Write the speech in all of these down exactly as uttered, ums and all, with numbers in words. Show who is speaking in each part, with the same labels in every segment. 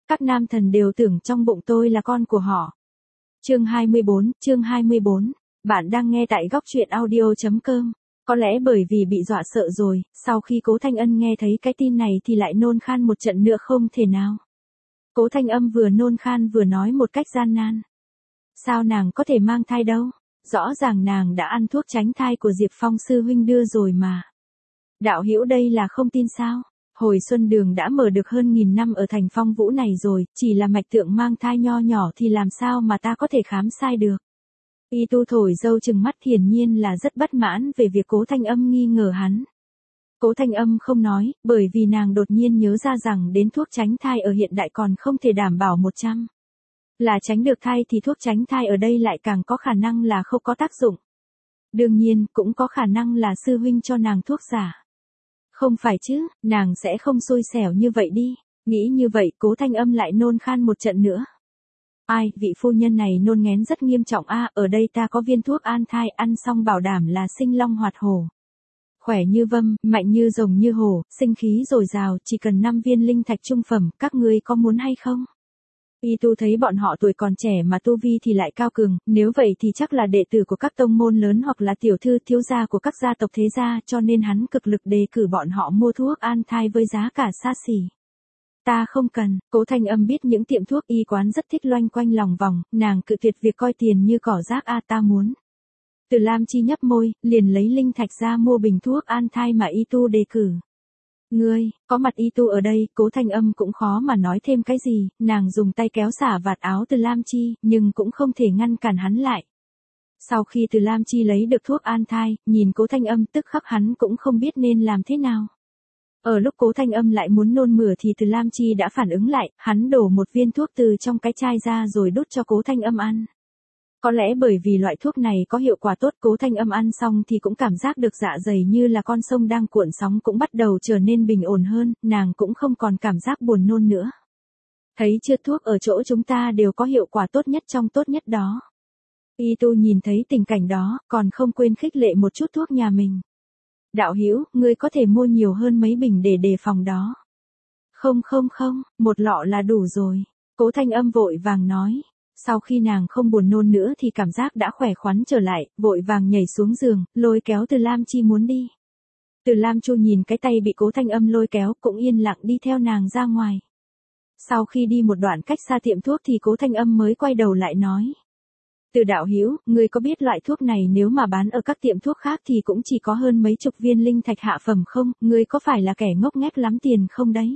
Speaker 1: Các nam thần đều tưởng trong bụng tôi là con của họ. Chương hai mươi bốn, chương hai mươi bốn. Bạn đang nghe tại góc truyện audio chấm com. Có lẽ bởi vì bị dọa sợ rồi, sau khi Cố Thanh Ân nghe thấy cái tin này thì lại nôn khan một trận nữa không thể nào. Cố Thanh Âm vừa nôn khan vừa nói một cách gian nan. Sao nàng có thể mang thai đâu? Rõ ràng nàng đã ăn thuốc tránh thai của Diệp Phong sư huynh đưa rồi mà. Đạo hữu đây là không tin sao? Hồi Xuân Đường đã mở được hơn nghìn năm ở thành Phong Vũ này rồi, chỉ là mạch tượng mang thai nho nhỏ thì làm sao mà ta có thể khám sai được. Y Tu thổi dâu trừng mắt hiển nhiên là rất bất mãn về việc Cố Thanh Âm nghi ngờ hắn. Cố Thanh Âm không nói, bởi vì nàng đột nhiên nhớ ra rằng đến thuốc tránh thai ở hiện đại còn không thể đảm bảo một trăm là tránh được thai thì thuốc tránh thai ở đây lại càng có khả năng là không có tác dụng. Đương nhiên, cũng có khả năng là sư huynh cho nàng thuốc giả. Không phải chứ, nàng sẽ không xui xẻo như vậy đi. Nghĩ như vậy, Cố Thanh Âm lại nôn khan một trận nữa. Ai, vị phu nhân này nôn ngén rất nghiêm trọng a, ở đây ta có viên thuốc an thai, ăn xong bảo đảm là sinh long hoạt hổ. Khỏe như vâm, mạnh như rồng như hổ, sinh khí dồi dào, chỉ cần năm viên linh thạch trung phẩm, các ngươi có muốn hay không? Y Tu thấy bọn họ tuổi còn trẻ mà tu vi thì lại cao cường, nếu vậy thì chắc là đệ tử của các tông môn lớn hoặc là tiểu thư thiếu gia của các gia tộc thế gia, cho nên hắn cực lực đề cử bọn họ mua thuốc an thai với giá cả xa xỉ. Ta không cần. Cố Thanh Âm biết những tiệm thuốc y quán rất thích loanh quanh lòng vòng, nàng cự tuyệt việc coi tiền như cỏ rác a ta muốn. Từ Lam Chi nhấp môi, liền lấy linh thạch ra mua bình thuốc an thai mà Y Tu đề cử. Ngươi, có mặt Y Tu ở đây, Cố Thanh Âm cũng khó mà nói thêm cái gì, nàng dùng tay kéo xả vạt áo Từ Lam Chi, nhưng cũng không thể ngăn cản hắn lại. Sau khi Từ Lam Chi lấy được thuốc an thai, nhìn Cố Thanh Âm tức khắc hắn cũng không biết nên làm thế nào. Ở lúc Cố Thanh Âm lại muốn nôn mửa thì Từ Lam Chi đã phản ứng lại, hắn đổ một viên thuốc từ trong cái chai ra rồi đút cho Cố Thanh Âm ăn. Có lẽ bởi vì loại thuốc này có hiệu quả tốt, Cố Thanh Âm ăn xong thì cũng cảm giác được dạ dày như là con sông đang cuộn sóng cũng bắt đầu trở nên bình ổn hơn, nàng cũng không còn cảm giác buồn nôn nữa. Thấy chưa, thuốc ở chỗ chúng ta đều có hiệu quả tốt nhất trong tốt nhất đó. Y Tu nhìn thấy tình cảnh đó, còn không quên khích lệ một chút thuốc nhà mình. Đạo hữu, ngươi có thể mua nhiều hơn mấy bình để đề phòng đó. Không không không, một lọ là đủ rồi. Cố Thanh Âm vội vàng nói. Sau khi nàng không buồn nôn nữa thì cảm giác đã khỏe khoắn trở lại, vội vàng nhảy xuống giường, lôi kéo Từ Lam Chi muốn đi. Từ Lam Chu nhìn cái tay bị Cố Thanh Âm lôi kéo, cũng yên lặng đi theo nàng ra ngoài. Sau khi đi một đoạn cách xa tiệm thuốc thì Cố Thanh Âm mới quay đầu lại nói. Từ đạo hữu, ngươi có biết loại thuốc này nếu mà bán ở các tiệm thuốc khác thì cũng chỉ có hơn mấy chục viên linh thạch hạ phẩm không, ngươi có phải là kẻ ngốc nghếch lắm tiền không đấy?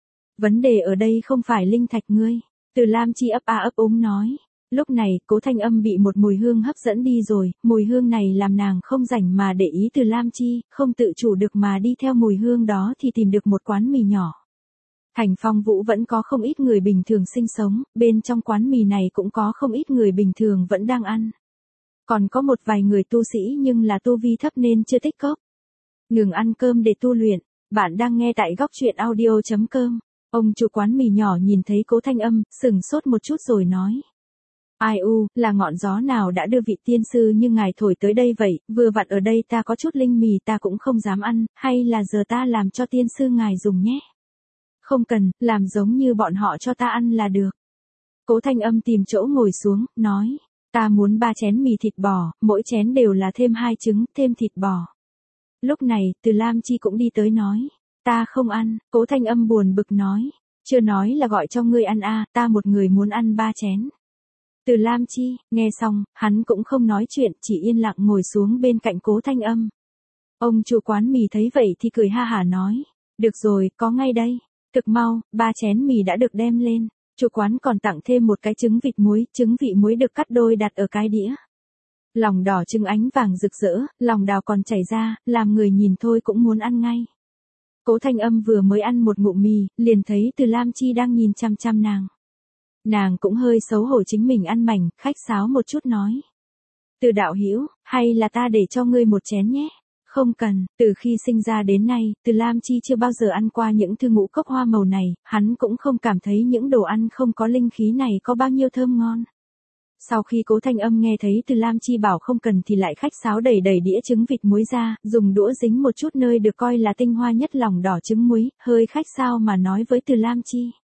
Speaker 1: Vấn đề ở đây không phải linh thạch ngươi. Từ Lam Chi ấp a ấp úng nói. Lúc này, Cố Thanh Âm bị một mùi hương hấp dẫn đi rồi, mùi hương này làm nàng không rảnh mà để ý Từ Lam Chi, không tự chủ được mà đi theo mùi hương đó thì tìm được một quán mì nhỏ. Thành Phong Vũ vẫn có không ít người bình thường sinh sống, bên trong quán mì này cũng có không ít người bình thường vẫn đang ăn. Còn có một vài người tu sĩ nhưng là tu vi thấp nên chưa tích cốc. Ngừng ăn cơm để tu luyện. Bạn đang nghe tại góc truyện audio chấm com. Ông chủ quán mì nhỏ nhìn thấy Cố Thanh Âm, sừng sốt một chút rồi nói. Ai u, là ngọn gió nào đã đưa vị tiên sư như ngài thổi tới đây vậy, vừa vặn ở đây ta có chút linh mì ta cũng không dám ăn, hay là giờ ta làm cho tiên sư ngài dùng nhé. Không cần, làm giống như bọn họ cho ta ăn là được. Cố Thanh Âm tìm chỗ ngồi xuống, nói. Ta muốn ba chén mì thịt bò, mỗi chén đều là thêm hai trứng, thêm thịt bò. Lúc này, Từ Lam Chi cũng đi tới nói. Ta không ăn, Cố Thanh Âm buồn bực nói. Chưa nói là gọi cho ngươi ăn a, ta một người muốn ăn ba chén. Từ Lam Chi, nghe xong, hắn cũng không nói chuyện, chỉ yên lặng ngồi xuống bên cạnh Cố Thanh Âm. Ông chủ quán mì thấy vậy thì cười ha hả nói. Được rồi, có ngay đây. Thực mau, ba chén mì đã được đem lên. Chủ quán còn tặng thêm một cái trứng vịt muối, trứng vị muối được cắt đôi đặt ở cái đĩa. Lòng đỏ trứng ánh vàng rực rỡ, lòng đào còn chảy ra, làm người nhìn thôi cũng muốn ăn ngay. Cố Thanh Âm vừa mới ăn một ngụm mì, liền thấy Từ Lam Chi đang nhìn chăm chăm nàng. Nàng cũng hơi xấu hổ chính mình ăn mảnh, khách sáo một chút nói. Từ đạo hữu, hay là ta để cho ngươi một chén nhé? Không cần, từ khi sinh ra đến nay, Từ Lam Chi chưa bao giờ ăn qua những thứ ngũ cốc hoa màu này, hắn cũng không cảm thấy những đồ ăn không có linh khí này có bao nhiêu thơm ngon. Sau khi Cố Thanh Âm nghe thấy Từ Lam Chi bảo không cần thì lại khách sáo đẩy đẩy đĩa trứng vịt muối ra, dùng đũa dính một chút nơi được coi là tinh hoa nhất lòng đỏ trứng muối, hơi khách sao mà nói với Từ Lam Chi.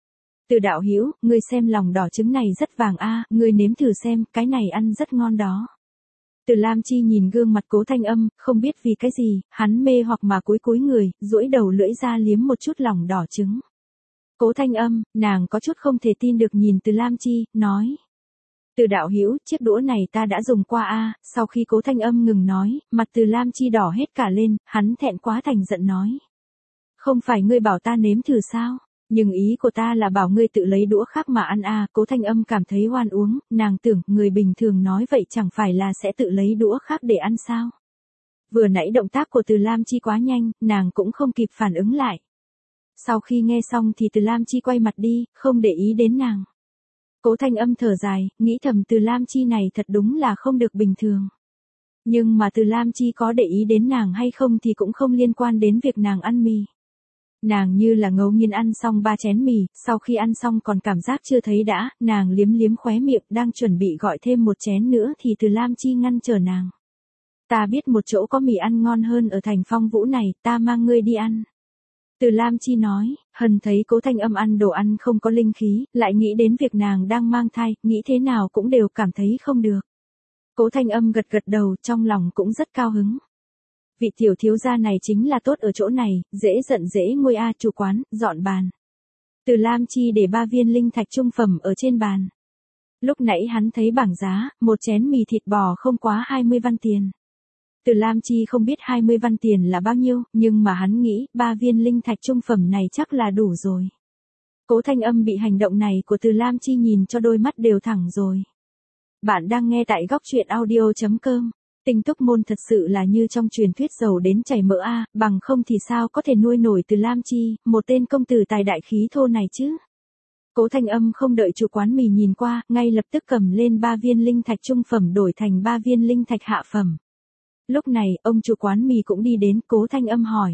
Speaker 1: Từ đạo hữu, ngươi xem lòng đỏ trứng này rất vàng a, ngươi nếm thử xem, cái này ăn rất ngon đó. Từ Lam Chi nhìn gương mặt Cố Thanh Âm, không biết vì cái gì, hắn mê hoặc mà cúi cúi người, duỗi đầu lưỡi ra liếm một chút lòng đỏ trứng. Cố Thanh Âm, nàng có chút không thể tin được nhìn Từ Lam Chi, nói. Từ đạo hữu, chiếc đũa này ta đã dùng qua a. Sau khi Cố Thanh Âm ngừng nói, mặt Từ Lam Chi đỏ hết cả lên, hắn thẹn quá thành giận nói. Không phải ngươi bảo ta nếm thử sao? Nhưng ý của ta là bảo ngươi tự lấy đũa khác mà ăn a. Cố Thanh Âm cảm thấy oan uống, nàng tưởng người bình thường nói vậy chẳng phải là sẽ tự lấy đũa khác để ăn sao? Vừa nãy động tác của Từ Lam Chi quá nhanh, nàng cũng không kịp phản ứng lại. Sau khi nghe xong thì Từ Lam Chi quay mặt đi, không để ý đến nàng. Cố Thanh Âm thở dài, nghĩ thầm Từ Lam Chi này thật đúng là không được bình thường. Nhưng mà Từ Lam Chi có để ý đến nàng hay không thì cũng không liên quan đến việc nàng ăn mì. Nàng như là ngẫu nhiên ăn xong ba chén mì, sau khi ăn xong còn cảm giác chưa thấy đã, nàng liếm liếm khóe miệng đang chuẩn bị gọi thêm một chén nữa thì Từ Lam Chi ngăn trở nàng. Ta biết một chỗ có mì ăn ngon hơn ở thành Phong Vũ này, ta mang ngươi đi ăn. Từ Lam Chi nói, Hân thấy Cố Thanh Âm ăn đồ ăn không có linh khí, lại nghĩ đến việc nàng đang mang thai, nghĩ thế nào cũng đều cảm thấy không được. Cố Thanh Âm gật gật đầu, trong lòng cũng rất cao hứng. Vị tiểu thiếu gia này chính là tốt ở chỗ này, dễ giận dễ nguôi a. Chủ quán, dọn bàn. Từ Lam Chi để ba viên linh thạch trung phẩm ở trên bàn. Lúc nãy hắn thấy bảng giá, một chén mì thịt bò không quá hai mươi văn tiền. Từ Lam Chi không biết hai mươi văn tiền là bao nhiêu, nhưng mà hắn nghĩ, ba viên linh thạch trung phẩm này chắc là đủ rồi. Cố Thanh Âm bị hành động này của Từ Lam Chi nhìn cho đôi mắt đều thẳng rồi. Bạn đang nghe tại góc truyện audio chấm com. Tinh Túc Môn thật sự là như trong truyền thuyết giàu đến chảy mỡ a, bằng không thì sao có thể nuôi nổi Từ Lam Chi, một tên công tử tài đại khí thô này chứ. Cố Thanh Âm không đợi chủ quán mì nhìn qua, ngay lập tức cầm lên ba viên linh thạch trung phẩm đổi thành ba viên linh thạch hạ phẩm. Lúc này, ông chủ quán mì cũng đi đến, Cố Thanh Âm hỏi.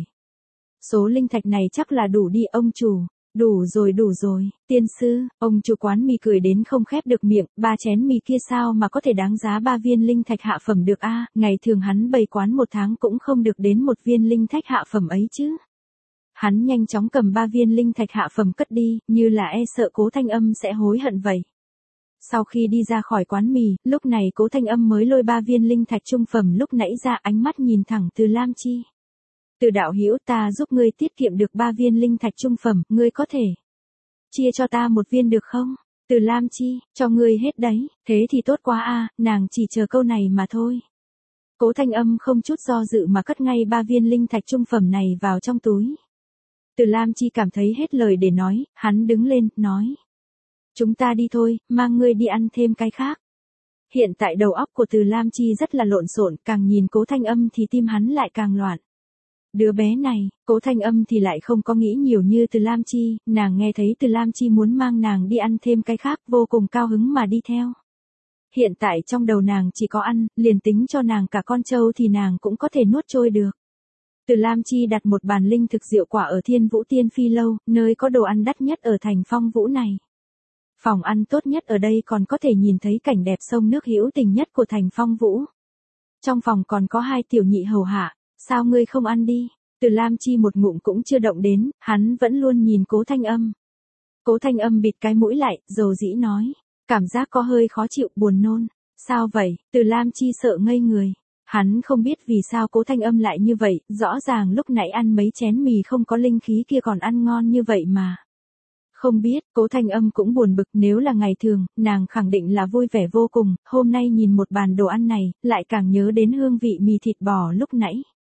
Speaker 1: Số linh thạch này chắc là đủ đi ông chủ. Đủ rồi đủ rồi, tiên sư, ông chủ quán mì cười đến không khép được miệng, ba chén mì kia sao mà có thể đáng giá ba viên linh thạch hạ phẩm được a? Ngày thường hắn bày quán một tháng cũng không được đến một viên linh thạch hạ phẩm ấy chứ. Hắn nhanh chóng cầm ba viên linh thạch hạ phẩm cất đi, như là e sợ Cố Thanh Âm sẽ hối hận vậy. Sau khi đi ra khỏi quán mì, lúc này Cố Thanh Âm mới lôi ba viên linh thạch trung phẩm lúc nãy ra, ánh mắt nhìn thẳng Từ Lam Chi. Từ đạo hữu, ta giúp ngươi tiết kiệm được ba viên linh thạch trung phẩm, ngươi có thể chia cho ta một viên được không? Từ Lam Chi, cho ngươi hết đấy, thế thì tốt quá a, nàng chỉ chờ câu này mà thôi. Cố Thanh Âm không chút do dự mà cất ngay ba viên linh thạch trung phẩm này vào trong túi. Từ Lam Chi cảm thấy hết lời để nói, hắn đứng lên, nói. Chúng ta đi thôi, mang ngươi đi ăn thêm cái khác. Hiện tại đầu óc của Từ Lam Chi rất là lộn xộn, càng nhìn Cố Thanh Âm thì tim hắn lại càng loạn. Đứa bé này, Cố Thanh Âm thì lại không có nghĩ nhiều như Từ Lam Chi, nàng nghe thấy Từ Lam Chi muốn mang nàng đi ăn thêm cái khác, vô cùng cao hứng mà đi theo. Hiện tại trong đầu nàng chỉ có ăn, liền tính cho nàng cả con trâu thì nàng cũng có thể nuốt trôi được. Từ Lam Chi đặt một bàn linh thực rượu quả ở Thiên Vũ Tiên Phi Lâu, nơi có đồ ăn đắt nhất ở thành Phong Vũ này. Phòng ăn tốt nhất ở đây còn có thể nhìn thấy cảnh đẹp sông nước hữu tình nhất của thành Phong Vũ. Trong phòng còn có hai tiểu nhị hầu hạ. Sao ngươi không ăn đi? Từ Lam Chi một ngụm cũng chưa động đến, hắn vẫn luôn nhìn Cố Thanh Âm. Cố Thanh Âm bịt cái mũi lại, dầu dĩ nói. Cảm giác có hơi khó chịu, buồn nôn. Sao vậy? Từ Lam Chi sợ ngây người. Hắn không biết vì sao Cố Thanh Âm lại như vậy, rõ ràng lúc nãy ăn mấy chén mì không có linh khí kia còn ăn ngon như vậy mà. Không biết, Cố Thanh Âm cũng buồn bực, nếu là ngày thường, nàng khẳng định là vui vẻ vô cùng, hôm nay nhìn một bàn đồ ăn này, lại càng nhớ đến hương vị mì thịt bò lúc nãy.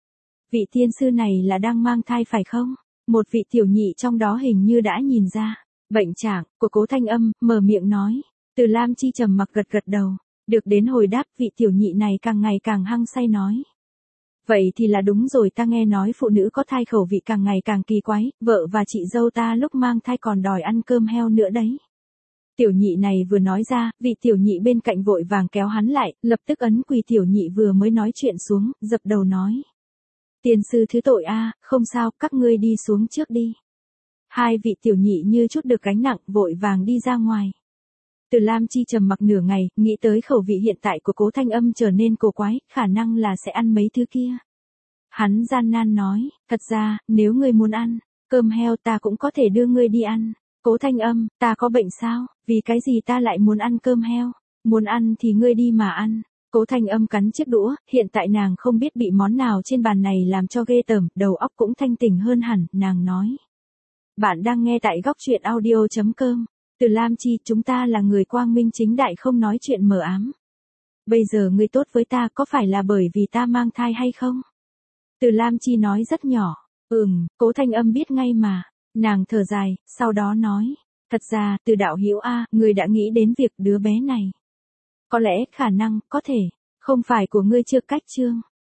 Speaker 1: Vị tiên sư này là đang mang thai phải không? Một vị tiểu nhị trong đó hình như đã nhìn ra. Bệnh trạng của Cố Thanh Âm, mở miệng nói. Từ Lam Chi trầm mặc gật gật đầu. Được đến hồi đáp, vị tiểu nhị này càng ngày càng hăng say nói. Vậy thì là đúng rồi, ta nghe nói phụ nữ có thai khẩu vị càng ngày càng kỳ quái, vợ và chị dâu ta lúc mang thai còn đòi ăn cơm heo nữa đấy. Tiểu nhị này vừa nói ra, vị tiểu nhị bên cạnh vội vàng kéo hắn lại, lập tức ấn quỳ tiểu nhị vừa mới nói chuyện xuống, dập đầu nói. Tiên sư thứ tội a, không sao, các ngươi đi xuống trước đi. Hai vị tiểu nhị như chút được gánh nặng, vội vàng đi ra ngoài. Từ Lam Chi trầm mặc nửa ngày, nghĩ tới khẩu vị hiện tại của Cố Thanh Âm trở nên cổ quái, khả năng là sẽ ăn mấy thứ kia. Hắn gian nan nói, thật ra, nếu ngươi muốn ăn cơm heo ta cũng có thể đưa ngươi đi ăn. Cố Thanh Âm, ta có bệnh sao? Vì cái gì ta lại muốn ăn cơm heo? Muốn ăn thì ngươi đi mà ăn. Cố Thanh Âm cắn chiếc đũa, hiện tại nàng không biết bị món nào trên bàn này làm cho ghê tởm, đầu óc cũng thanh tỉnh hơn hẳn, nàng nói. Bạn đang nghe tại góc truyện audio.com. Từ Lam Chi, chúng ta là người quang minh chính đại không nói chuyện mờ ám. Bây giờ ngươi tốt với ta có phải là bởi vì ta mang thai hay không? Từ Lam Chi nói rất nhỏ. Ừm, Cố Thanh Âm biết ngay mà. Nàng thở dài, sau đó nói. Thật ra, Từ đạo hữu A, ngươi đã nghĩ đến việc đứa bé này. Có lẽ, khả năng, có thể, không phải của ngươi chưa cách chương.